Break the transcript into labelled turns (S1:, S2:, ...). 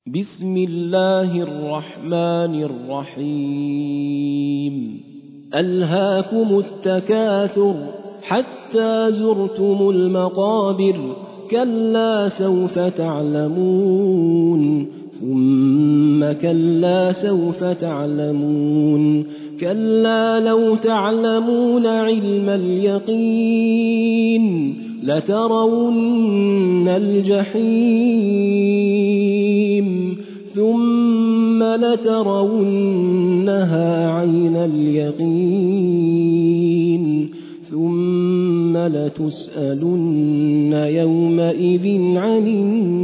S1: بسم الله الرحمن الرحيم ألهاكم التكاثر حتى زرتم المقابر كلا سوف تعلمون ثم كلا سوف تعلمون كلا لو تعلمون علم اليقين لترون الجحيم ثم لترونها عين اليقين ثم لتسألن يومئذ عن